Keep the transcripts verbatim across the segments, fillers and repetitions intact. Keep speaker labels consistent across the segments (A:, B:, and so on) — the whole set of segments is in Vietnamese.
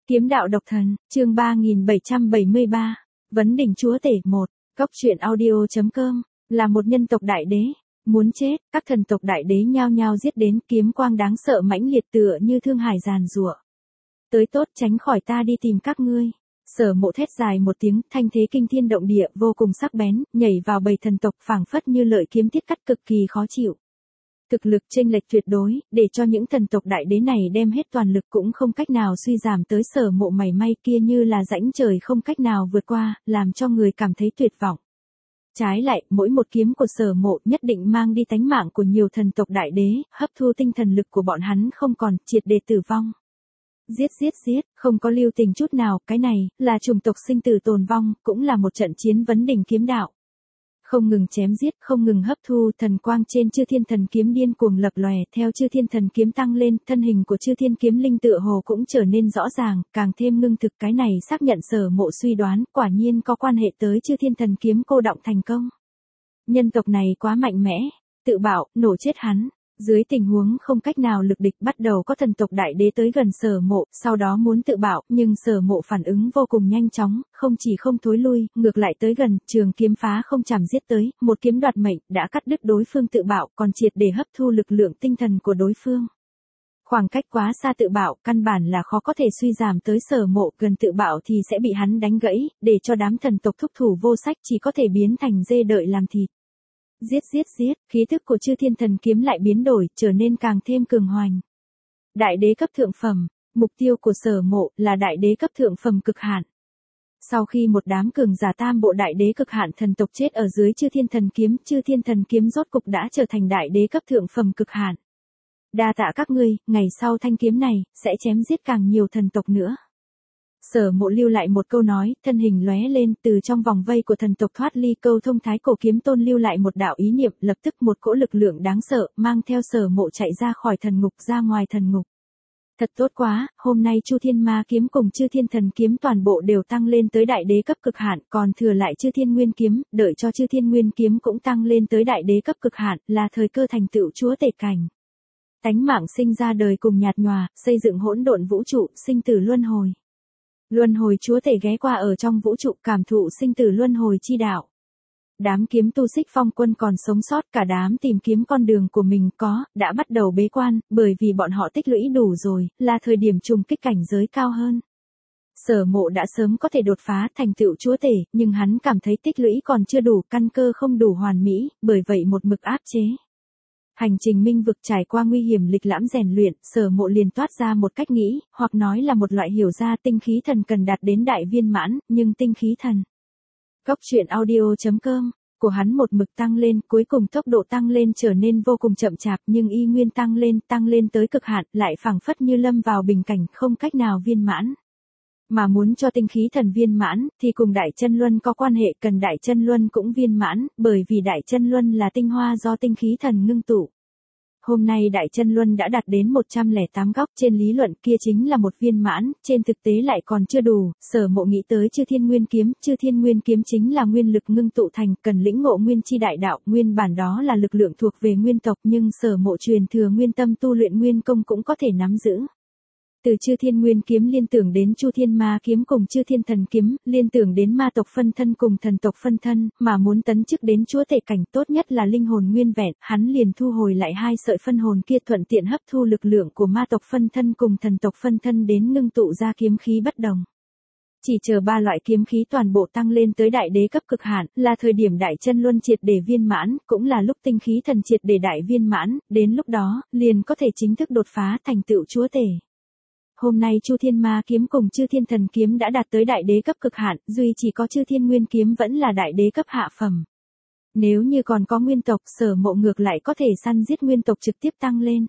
A: Kiếm đạo độc thần, chương ba nghìn bảy trăm bảy mươi ba, Vấn đỉnh chúa tể một, Cốc truyện audio chấm com, là một nhân tộc đại đế, muốn chết, các thần tộc đại đế nhao nhao giết đến, kiếm quang đáng sợ mãnh liệt tựa như thương hải giàn giụa. Tới tốt, tránh khỏi ta đi tìm các ngươi. Sở Mộ thét dài một tiếng, thanh thế kinh thiên động địa, vô cùng sắc bén, nhảy vào bầy thần tộc phảng phất như lợi kiếm tiết cắt cực kỳ khó chịu. Thực lực chênh lệch tuyệt đối, để cho những thần tộc đại đế này đem hết toàn lực cũng không cách nào suy giảm tới Sở Mộ mảy may, kia như là rãnh trời không cách nào vượt qua, làm cho người cảm thấy tuyệt vọng. Trái lại, mỗi một kiếm của Sở Mộ nhất định mang đi tánh mạng của nhiều thần tộc đại đế, hấp thu tinh thần lực của bọn hắn không còn, triệt để tử vong. Giết giết giết, không có lưu tình chút nào, cái này, là chủng tộc sinh tử tồn vong, cũng là một trận chiến vấn đỉnh kiếm đạo. Không ngừng chém giết, không ngừng hấp thu, thần quang trên Chư Thiên Thần Kiếm điên cuồng lập lòe, theo Chư Thiên Thần Kiếm tăng lên, thân hình của Chư Thiên Kiếm Linh tựa hồ cũng trở nên rõ ràng, càng thêm ngưng thực. Cái này xác nhận Sở Mộ suy đoán, quả nhiên có quan hệ tới Chư Thiên Thần Kiếm cô động thành công. Nhân tộc này quá mạnh mẽ, tự bạo, nổ chết hắn. Dưới tình huống không cách nào lực địch, bắt đầu có thần tộc đại đế tới gần Sở Mộ, sau đó muốn tự bạo, nhưng Sở Mộ phản ứng vô cùng nhanh chóng, không chỉ không thối lui, ngược lại tới gần, trường kiếm phá không chảm giết tới, một kiếm đoạt mệnh, đã cắt đứt đối phương tự bạo, còn triệt để hấp thu lực lượng tinh thần của đối phương. Khoảng cách quá xa tự bạo, căn bản là khó có thể suy giảm tới Sở Mộ, gần tự bạo thì sẽ bị hắn đánh gãy, để cho đám thần tộc thúc thủ vô sách chỉ có thể biến thành dê đợi làm thịt. Giết giết giết, khí tức của Chư Thiên Thần Kiếm lại biến đổi, trở nên càng thêm cường hoành. Đại đế cấp thượng phẩm, mục tiêu của Sở Mộ là đại đế cấp thượng phẩm cực hạn. Sau khi một đám cường giả tam bộ đại đế cực hạn thần tộc chết ở dưới Chư Thiên Thần Kiếm, Chư Thiên Thần Kiếm rốt cục đã trở thành đại đế cấp thượng phẩm cực hạn. Đa tạ các ngươi, ngày sau thanh kiếm này sẽ chém giết càng nhiều thần tộc nữa. Sở Mộ lưu lại một câu nói, thân hình lóe lên, từ trong vòng vây của thần tộc thoát ly, câu thông thái cổ kiếm tôn lưu lại một đạo ý niệm, lập tức một cỗ lực lượng đáng sợ, mang theo Sở Mộ chạy ra khỏi thần ngục, ra ngoài thần ngục. Thật tốt quá, hôm nay Chu Thiên Ma kiếm cùng Chư Thiên Thần Kiếm toàn bộ đều tăng lên tới đại đế cấp cực hạn, còn thừa lại Chư Thiên Nguyên kiếm, đợi cho Chư Thiên Nguyên kiếm cũng tăng lên tới đại đế cấp cực hạn, là thời cơ thành tựu chúa tể cảnh. Tánh mạng sinh ra đời cùng nhạt nhòa, xây dựng hỗn độn vũ trụ, sinh tử luân hồi. Luân hồi chúa tể ghé qua ở trong vũ trụ, cảm thụ sinh tử luân hồi chi đạo. Đám kiếm tu Xích Phong quân còn sống sót, cả đám tìm kiếm con đường của mình có, đã bắt đầu bế quan, bởi vì bọn họ tích lũy đủ rồi, là thời điểm trùng kích cảnh giới cao hơn. Sở Mộ đã sớm có thể đột phá thành tựu chúa tể, nhưng hắn cảm thấy tích lũy còn chưa đủ, căn cơ không đủ hoàn mỹ, bởi vậy một mực áp chế. Hành trình minh vực trải qua nguy hiểm lịch lãm rèn luyện, Sở Mộ liền toát ra một cách nghĩ, hoặc nói là một loại hiểu ra, tinh khí thần cần đạt đến đại viên mãn, nhưng tinh khí thần. Cốc truyện audio chấm com, của hắn một mực tăng lên, cuối cùng tốc độ tăng lên trở nên vô cùng chậm chạp, nhưng y nguyên tăng lên, tăng lên tới cực hạn, lại phảng phất như lâm vào bình cảnh, không cách nào viên mãn. Mà muốn cho tinh khí thần viên mãn, thì cùng đại chân luân có quan hệ, cần đại chân luân cũng viên mãn, bởi vì đại chân luân là tinh hoa do tinh khí thần ngưng tụ. Hôm nay đại chân luân đã đạt đến một trăm lẻ tám góc, trên lý luận kia chính là một viên mãn, trên thực tế lại còn chưa đủ. Sở Mộ nghĩ tới Chư Thiên Nguyên kiếm, Chư Thiên Nguyên kiếm chính là nguyên lực ngưng tụ thành, cần lĩnh ngộ nguyên chi đại đạo, nguyên bản đó là lực lượng thuộc về nguyên tộc, nhưng Sở Mộ truyền thừa nguyên tâm tu luyện nguyên công cũng có thể nắm giữ. Từ Chư Thiên Nguyên kiếm liên tưởng đến Chu Thiên Ma kiếm cùng Chư Thiên Thần kiếm, liên tưởng đến ma tộc phân thân cùng thần tộc phân thân, mà muốn tấn chức đến chúa tể cảnh tốt nhất là linh hồn nguyên vẹn, hắn liền thu hồi lại hai sợi phân hồn kia, thuận tiện hấp thu lực lượng của ma tộc phân thân cùng thần tộc phân thân đến ngưng tụ ra kiếm khí bất đồng. Chỉ chờ ba loại kiếm khí toàn bộ tăng lên tới đại đế cấp cực hạn, là thời điểm đại chân luân triệt để viên mãn, cũng là lúc tinh khí thần triệt để đại viên mãn, đến lúc đó, liền có thể chính thức đột phá thành tựu chúa tể. Hôm nay Chu Thiên Ma kiếm cùng Chư Thiên Thần kiếm đã đạt tới đại đế cấp cực hạn, duy chỉ có Chư Thiên Nguyên kiếm vẫn là đại đế cấp hạ phẩm. Nếu như còn có nguyên tộc, Sở Mộ ngược lại có thể săn giết nguyên tộc trực tiếp tăng lên.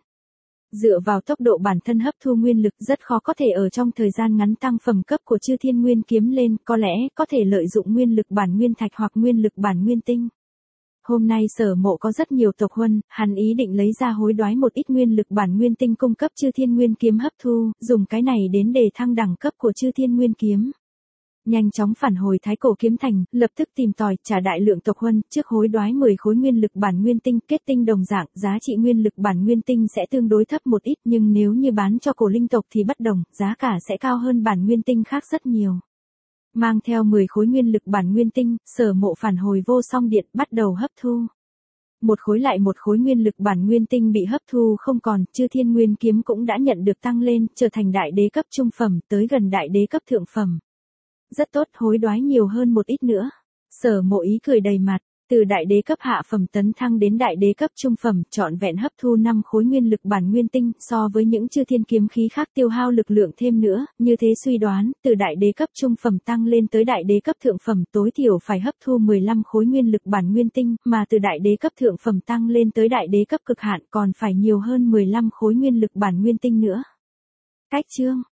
A: Dựa vào tốc độ bản thân hấp thu nguyên lực rất khó có thể ở trong thời gian ngắn tăng phẩm cấp của Chư Thiên Nguyên kiếm lên, có lẽ có thể lợi dụng nguyên lực bản nguyên thạch hoặc nguyên lực bản nguyên tinh. Hôm nay Sở Mộ có rất nhiều tộc huân, hắn ý định lấy ra hối đoái một ít nguyên lực bản nguyên tinh cung cấp Chư Thiên Nguyên kiếm hấp thu, dùng cái này đến để thăng đẳng cấp của Chư Thiên Nguyên kiếm. nhanh chóng phản hồi Thái Cổ Kiếm Thành, lập tức tìm tòi, trả đại lượng tộc huân, trước hối đoái mười khối nguyên lực bản nguyên tinh, kết tinh đồng dạng, giá trị nguyên lực bản nguyên tinh sẽ tương đối thấp một ít, nhưng nếu như bán cho cổ linh tộc thì bất đồng, giá cả sẽ cao hơn bản nguyên tinh khác rất nhiều. Mang theo mười khối nguyên lực bản nguyên tinh, Sở Mộ phản hồi Vô Song Điện, bắt đầu hấp thu. Một khối lại một khối nguyên lực bản nguyên tinh bị hấp thu không còn, Chư Thiên Nguyên Kiếm cũng đã nhận được tăng lên, trở thành đại đế cấp trung phẩm, tới gần đại đế cấp thượng phẩm. Rất tốt, hối đoái nhiều hơn một ít nữa. Sở Mộ ý cười đầy mặt, từ đại đế cấp hạ phẩm tấn thăng đến đại đế cấp trung phẩm, trọn vẹn hấp thu năm khối nguyên lực bản nguyên tinh, so với những Chư Thiên kiếm khí khác tiêu hao lực lượng thêm nữa, như thế suy đoán, từ đại đế cấp trung phẩm tăng lên tới đại đế cấp thượng phẩm, tối thiểu phải hấp thu mười lăm khối nguyên lực bản nguyên tinh, mà từ đại đế cấp thượng phẩm tăng lên tới đại đế cấp cực hạn còn phải nhiều hơn mười lăm khối nguyên lực bản nguyên tinh nữa. Cách chương